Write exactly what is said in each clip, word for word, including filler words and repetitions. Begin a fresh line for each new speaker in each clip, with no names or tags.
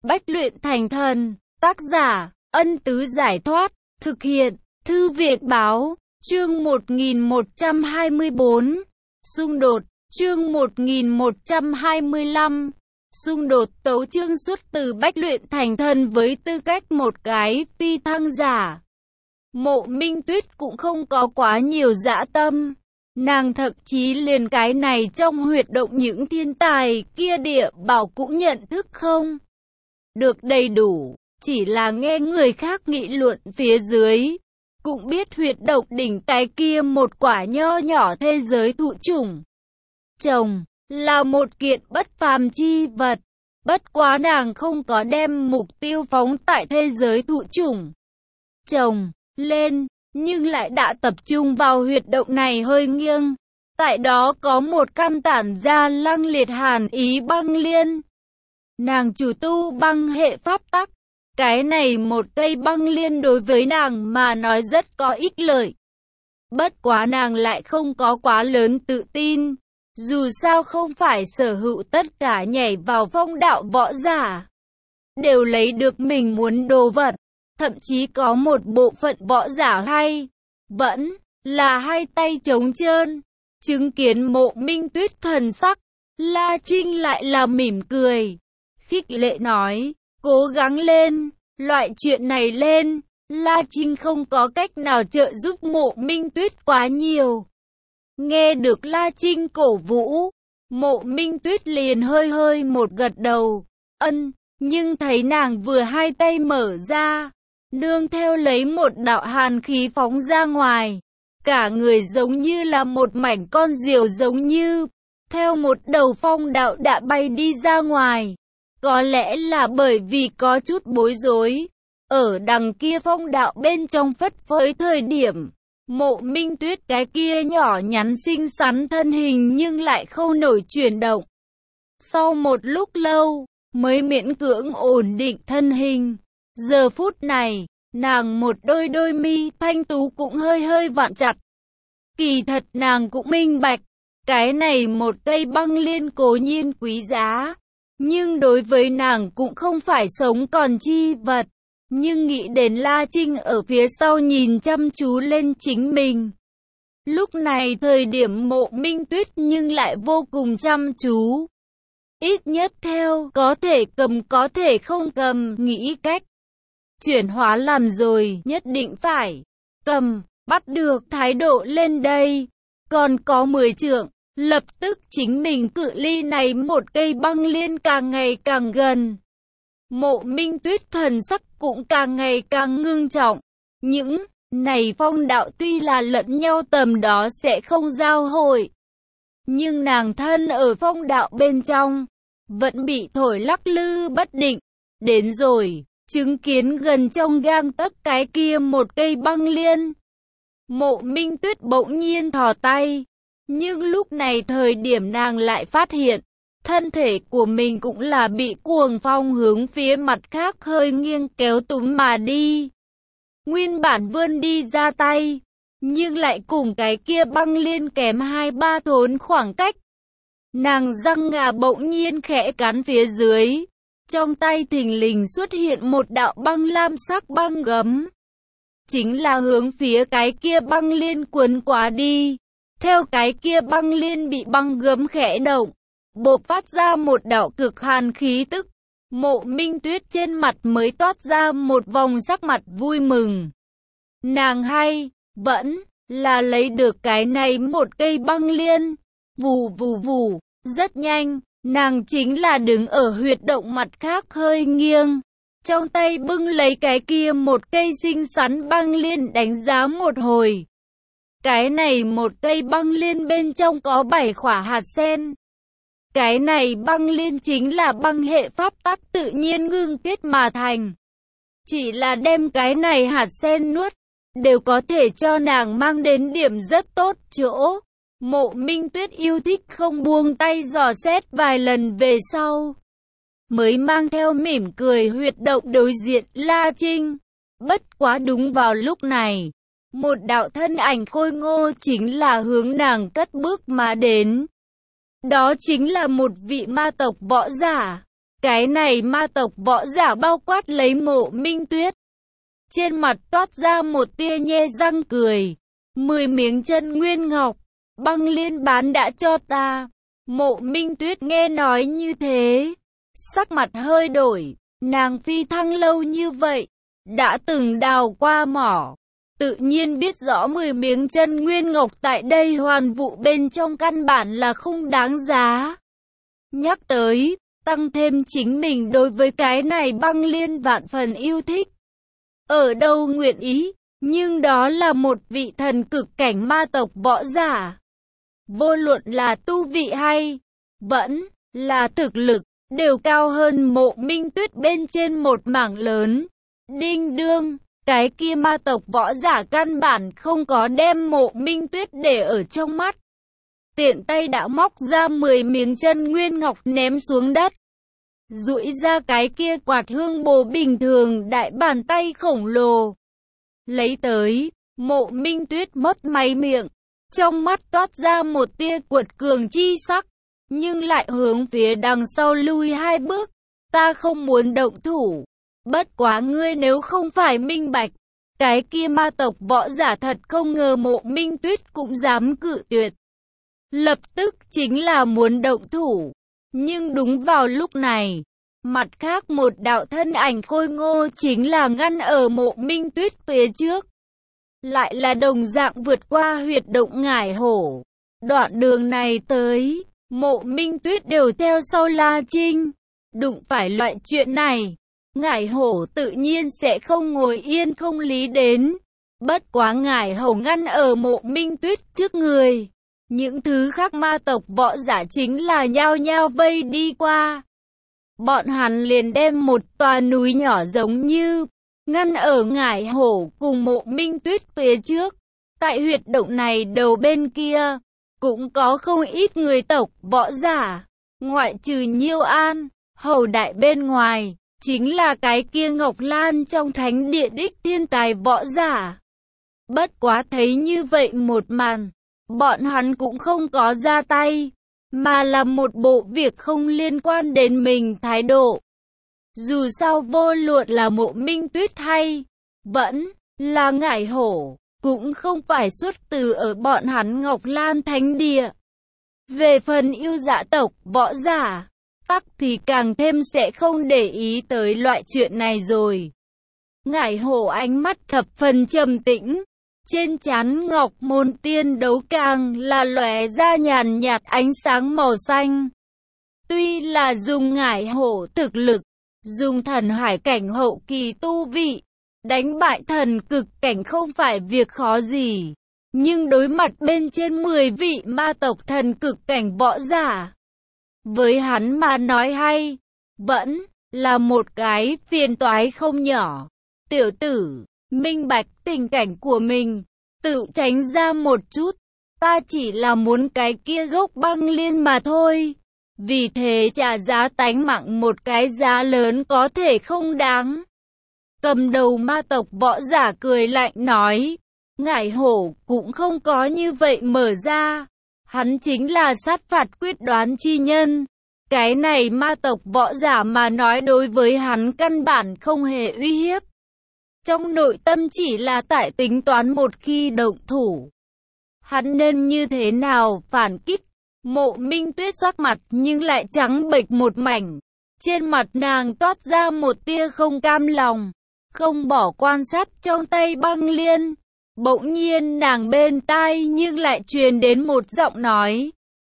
Bách luyện thành thần. Tác giả, Ân Tứ Giải Thoát. Thực hiện, Thư viện Báo. Chương một nghìn một trăm hai mươi tư. Xung đột. Chương một nghìn một trăm hai mươi lăm. Xung đột. Tấu chương xuất từ Bách luyện thành thần với tư cách một cái phi thăng giả. Mộ Minh Tuyết cũng không có quá nhiều dã tâm. Nàng thậm chí liền cái này trong huyệt động những thiên tài kia địa bảo cũng nhận thức không được đầy đủ, chỉ là nghe người khác nghị luận phía dưới, cũng biết huyệt động đỉnh cái kia một quả nho nhỏ thế giới thụ chủng. Chồng, là một kiện bất phàm chi vật, bất quá nàng không có đem mục tiêu phóng tại thế giới thụ chủng. Chồng, lên. Nhưng lại đã tập trung vào huyệt động này hơi nghiêng. Tại đó có một căn tản ra lăng liệt hàn ý băng liên. Nàng chủ tu băng hệ pháp tắc. Cái này một cây băng liên đối với nàng mà nói rất có ích lợi. Bất quá nàng lại không có quá lớn tự tin. Dù sao không phải sở hữu tất cả nhảy vào phong đạo võ giả đều lấy được mình muốn đồ vật. Thậm chí có một bộ phận võ giả hay vẫn là hai tay trống trơn. Chứng kiến Mộ Minh Tuyết thần sắc, La Trinh lại là mỉm cười, khích lệ nói, cố gắng lên, loại chuyện này lên. La Trinh không có cách nào trợ giúp Mộ Minh Tuyết quá nhiều. Nghe được La Trinh cổ vũ, Mộ Minh Tuyết liền hơi hơi một gật đầu, ân, nhưng thấy nàng vừa hai tay mở ra, nương theo lấy một đạo hàn khí phóng ra ngoài. Cả người giống như là một mảnh con diều giống như, theo một đầu phong đạo đã bay đi ra ngoài. Có lẽ là bởi vì có chút bối rối. Ở đằng kia phong đạo bên trong phất phới thời điểm, Mộ Minh Tuyết cái kia nhỏ nhắn xinh xắn thân hình nhưng lại không nổi chuyển động. Sau một lúc lâu, mới miễn cưỡng ổn định thân hình. Giờ phút này, nàng một đôi đôi mi thanh tú cũng hơi hơi vặn chặt. Kỳ thật nàng cũng minh bạch, cái này một cây băng liên cố nhiên quý giá, nhưng đối với nàng cũng không phải sống còn chi vật. Nhưng nghĩ đến La Trinh ở phía sau nhìn chăm chú lên chính mình. Lúc này thời điểm Mộ Minh Tuyết nhưng lại vô cùng chăm chú. Ít nhất theo có thể cầm có thể không cầm, nghĩ cách chuyển hóa làm rồi, nhất định phải cầm, bắt được thái độ lên đây. Còn có mười trượng, lập tức chính mình cự ly này một cây băng liên càng ngày càng gần. Mộ Minh Tuyết thần sắc cũng càng ngày càng ngưng trọng. Những này phong đạo tuy là lẫn nhau tầm đó sẽ không giao hội, nhưng nàng thân ở phong đạo bên trong, vẫn bị thổi lắc lư bất định. Đến rồi, chứng kiến gần trong gang tấc cái kia một cây băng liên. Mộ Minh Tuyết bỗng nhiên thò tay, nhưng lúc này thời điểm nàng lại phát hiện, thân thể của mình cũng là bị cuồng phong hướng phía mặt khác hơi nghiêng kéo túm mà đi. Nguyên bản vươn đi ra tay, nhưng lại cùng cái kia băng liên kém hai ba thốn khoảng cách. Nàng răng ngà bỗng nhiên khẽ cắn phía dưới. Trong tay thình lình xuất hiện một đạo băng lam sắc băng gấm. Chính là hướng phía cái kia băng liên cuốn quá đi. Theo cái kia băng liên bị băng gấm khẽ động, bộc phát ra một đạo cực hàn khí tức. Mộ Minh Tuyết trên mặt mới toát ra một vòng sắc mặt vui mừng. Nàng hay vẫn là lấy được cái này một cây băng liên. Vù vù vù, rất nhanh, nàng chính là đứng ở huyệt động mặt khác hơi nghiêng, trong tay bưng lấy cái kia một cây xinh xắn băng liên đánh giá một hồi. Cái này một cây băng liên bên trong có bảy khỏa hạt sen. Cái này băng liên chính là băng hệ pháp tắc tự nhiên ngưng kết mà thành. Chỉ là đem cái này hạt sen nuốt, đều có thể cho nàng mang đến điểm rất tốt chỗ. Mộ Minh Tuyết yêu thích không buông tay dò xét vài lần về sau, mới mang theo mỉm cười huyệt động đối diện La Trinh. Bất quá đúng vào lúc này, một đạo thân ảnh khôi ngô chính là hướng nàng cất bước mà đến. Đó chính là một vị ma tộc võ giả. Cái này ma tộc võ giả bao quát lấy Mộ Minh Tuyết. Trên mặt toát ra một tia nhe răng cười. Mười miếng chân nguyên ngọc, băng liên bán đã cho ta. Mộ Minh Tuyết nghe nói như thế, sắc mặt hơi đổi. Nàng phi thăng lâu như vậy, đã từng đào qua mỏ, tự nhiên biết rõ mười miếng chân nguyên ngọc tại đây hoàn vụ bên trong căn bản là không đáng giá. Nhắc tới, tăng thêm chính mình đối với cái này băng liên vạn phần yêu thích. Ở đâu nguyện ý, nhưng đó là một vị thần cực cảnh ma tộc võ giả. Vô luận là tu vị hay, vẫn là thực lực, đều cao hơn Mộ Minh Tuyết bên trên một mảng lớn. Đinh đương, cái kia ma tộc võ giả căn bản không có đem Mộ Minh Tuyết để ở trong mắt. Tiện tay đã móc ra mười miếng chân nguyên ngọc ném xuống đất. Duỗi ra cái kia quạt hương bồ bình thường đại bàn tay khổng lồ. Lấy tới, Mộ Minh Tuyết mất máy miệng, trong mắt toát ra một tia cuột cường chi sắc, nhưng lại hướng phía đằng sau lui hai bước. Ta không muốn động thủ, bất quá ngươi nếu không phải minh bạch, cái kia ma tộc võ giả thật không ngờ Mộ Minh Tuyết cũng dám cự tuyệt. Lập tức chính là muốn động thủ, nhưng đúng vào lúc này, mặt khác một đạo thân ảnh khôi ngô chính là ngăn ở Mộ Minh Tuyết phía trước. Lại là đồng dạng vượt qua huyệt động ngải hổ. Đoạn đường này tới, Mộ Minh Tuyết đều theo sau La Trinh. Đụng phải loại chuyện này, ngải hổ tự nhiên sẽ không ngồi yên không lý đến. Bất quá ngải hổ ngăn ở Mộ Minh Tuyết trước người. Những thứ khác ma tộc võ giả chính là nhao nhao vây đi qua. Bọn hắn liền đem một tòa núi nhỏ giống như ngăn ở ngải hổ cùng Mộ Minh Tuyết phía trước. Tại huyệt động này đầu bên kia, cũng có không ít người tộc võ giả. Ngoại trừ Nhiêu An, hầu đại bên ngoài, chính là cái kia Ngọc Lan trong thánh địa đích thiên tài võ giả. Bất quá thấy như vậy một màn, bọn hắn cũng không có ra tay, mà là một bộ việc không liên quan đến mình thái độ. Dù sao vô luận là Mộ Minh Tuyết hay vẫn là ngải hổ, cũng không phải xuất từ ở bọn hắn Ngọc Lan thánh địa. Về phần yêu dạ tộc võ giả, tắc thì càng thêm sẽ không để ý tới loại chuyện này rồi. Ngải hổ ánh mắt thập phần trầm tĩnh, trên trán ngọc môn tiên đấu càng là lóe ra nhàn nhạt ánh sáng màu xanh. Tuy là dùng ngải hổ thực lực, dùng thần hải cảnh hậu kỳ tu vị, đánh bại thần cực cảnh không phải việc khó gì. Nhưng đối mặt bên trên mười vị ma tộc thần cực cảnh võ giả, với hắn mà nói hay, vẫn là một cái phiền toái không nhỏ. Tiểu tử, minh bạch tình cảnh của mình, tự tránh ra một chút. Ta chỉ là muốn cái kia gốc băng liên mà thôi. Vì thế trả giá tánh mạng một cái giá lớn có thể không đáng. Cầm đầu ma tộc võ giả cười lạnh nói. Ngải hổ cũng không có như vậy mở ra. Hắn chính là sát phạt quyết đoán chi nhân. Cái này ma tộc võ giả mà nói đối với hắn căn bản không hề uy hiếp. Trong nội tâm chỉ là tại tính toán một khi động thủ, hắn nên như thế nào phản kích. Mộ Minh Tuyết sắc mặt nhưng lại trắng bệch một mảnh. Trên mặt nàng toát ra một tia không cam lòng, không bỏ quan sát trong tay băng liên. Bỗng nhiên nàng bên tai nhưng lại truyền đến một giọng nói.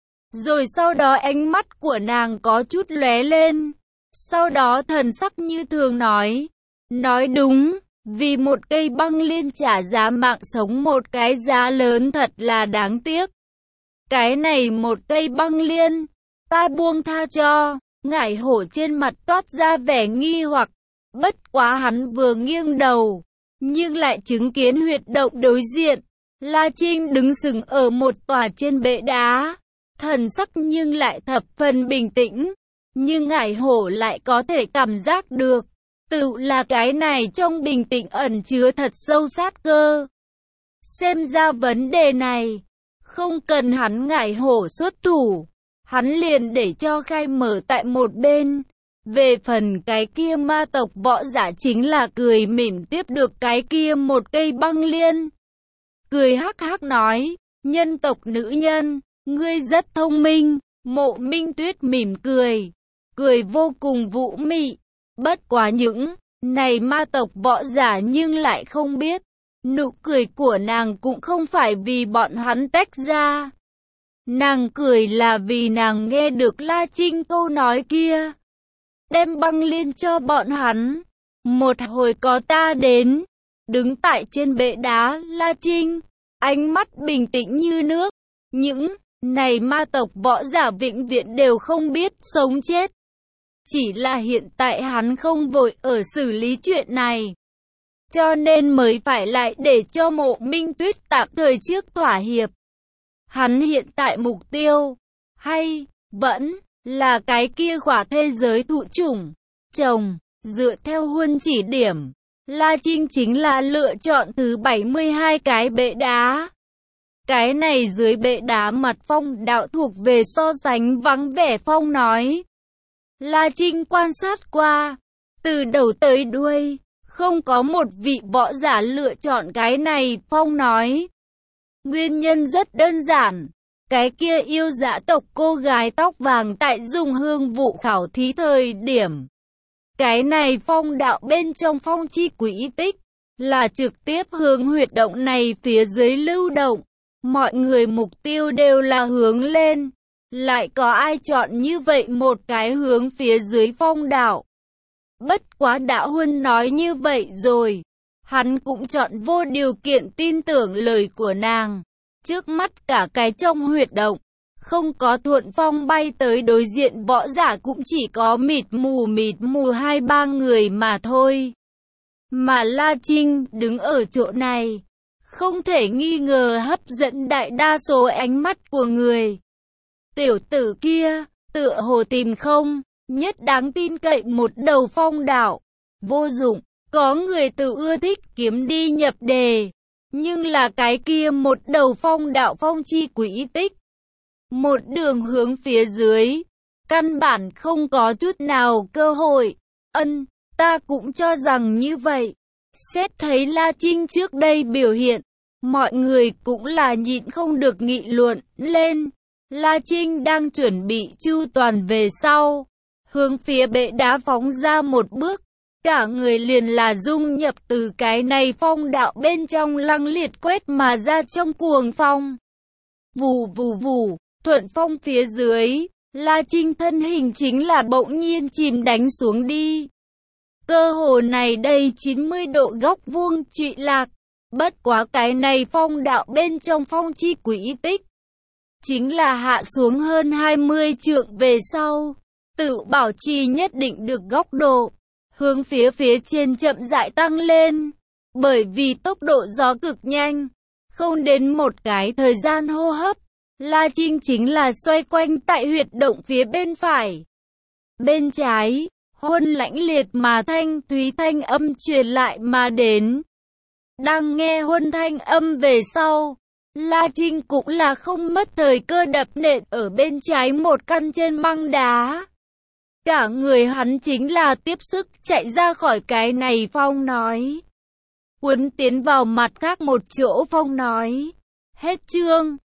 Rồi sau đó ánh mắt của nàng có chút lóe lên. Sau đó thần sắc như thường nói. Nói đúng, vì một cây băng liên trả giá mạng sống một cái giá lớn thật là đáng tiếc. Cái này một cây băng liên, ta buông tha cho. Ngải hổ trên mặt toát ra vẻ nghi hoặc. Bất quá hắn vừa nghiêng đầu, nhưng lại chứng kiến huyệt động đối diện. La Trinh đứng sừng ở một tòa trên bệ đá, thần sắc nhưng lại thập phần bình tĩnh. Nhưng ngải hổ lại có thể cảm giác được, tự là cái này trong bình tĩnh ẩn chứa thật sâu sát cơ. Xem ra vấn đề này, không cần hắn ngải hổ xuất thủ, hắn liền để cho khai mở tại một bên. Về phần cái kia ma tộc võ giả chính là cười mỉm tiếp được cái kia một cây băng liên. Cười hắc hắc nói, nhân tộc nữ nhân, ngươi rất thông minh. Mộ Minh Tuyết mỉm cười, cười vô cùng vũ mị. Bất quá những này ma tộc võ giả nhưng lại không biết, nụ cười của nàng cũng không phải vì bọn hắn tách ra. Nàng cười là vì nàng nghe được La Trinh câu nói kia. Đem băng liên cho bọn hắn. Một hồi có ta đến. Đứng tại trên bệ đá, La Trinh, ánh mắt bình tĩnh như nước. Những này ma tộc võ giả vĩnh viễn đều không biết sống chết. Chỉ là hiện tại hắn không vội ở xử lý chuyện này. Cho nên mới phải lại để cho Mộ Minh Tuyết tạm thời trước thỏa hiệp. Hắn hiện tại mục tiêu, hay, vẫn, là cái kia khỏa thế giới thụ chủng. Chồng, dựa theo huân chỉ điểm, La Trinh chính là lựa chọn thứ bảy mươi hai cái bệ đá. Cái này dưới bệ đá mặt phong đạo thuộc về so sánh vắng vẻ phong nói. La Trinh quan sát qua, từ đầu tới đuôi, không có một vị võ giả lựa chọn cái này, phong nói. Nguyên nhân rất đơn giản, cái kia yêu dã tộc cô gái tóc vàng tại dùng hương vụ khảo thí thời điểm. Cái này phong đạo bên trong phong chi quỹ tích, là trực tiếp hướng huyệt động này phía dưới lưu động. Mọi người mục tiêu đều là hướng lên. Lại có ai chọn như vậy một cái hướng phía dưới phong đạo. Bất quá đạo huân nói như vậy rồi. Hắn cũng chọn vô điều kiện tin tưởng lời của nàng. Trước mắt cả cái trong huyệt động, không có thuận phong bay tới đối diện võ giả cũng chỉ có mịt mù mịt mù hai ba người mà thôi. Mà La Trinh đứng ở chỗ này, không thể nghi ngờ hấp dẫn đại đa số ánh mắt của người. Tiểu tử kia, tựa hồ tìm không, nhất đáng tin cậy một đầu phong đạo. Vô dụng, có người tự ưa thích kiếm đi nhập đề. Nhưng là cái kia một đầu phong đạo phong chi quỹ tích. Một đường hướng phía dưới. Căn bản không có chút nào cơ hội. Ân, ta cũng cho rằng như vậy. Xét thấy La Trinh trước đây biểu hiện. Mọi người cũng là nhịn không được nghị luận lên. La Trinh đang chuẩn bị chu toàn về sau. Hướng phía bệ đá phóng ra một bước. Cả người liền là dung nhập từ cái này phong đạo bên trong lăng liệt quét mà ra trong cuồng phong. Vù vù vù, thuận phong phía dưới, La Trinh thân hình chính là bỗng nhiên chìm đánh xuống đi. Cơ hồ này đây chín mươi độ góc vuông trụy lạc. Bất quá cái này phong đạo bên trong phong chi quỹ tích. Chính là hạ xuống hơn hai mươi trượng về sau. Tự bảo trì nhất định được góc độ. Hướng phía phía trên chậm rãi tăng lên. Bởi vì tốc độ gió cực nhanh. Không đến một cái thời gian hô hấp. La Trinh chính là xoay quanh tại huyệt động phía bên phải. Bên trái, huân lãnh liệt mà thanh thúy thanh âm truyền lại mà đến. Đang nghe huân thanh âm về sau. La Trinh cũng là không mất thời cơ đập nện ở bên trái một căn trên băng đá. Cả người hắn chính là tiếp sức chạy ra khỏi cái này phong nói. Cuốn tiến vào mặt khác một chỗ phong nói. Hết chương.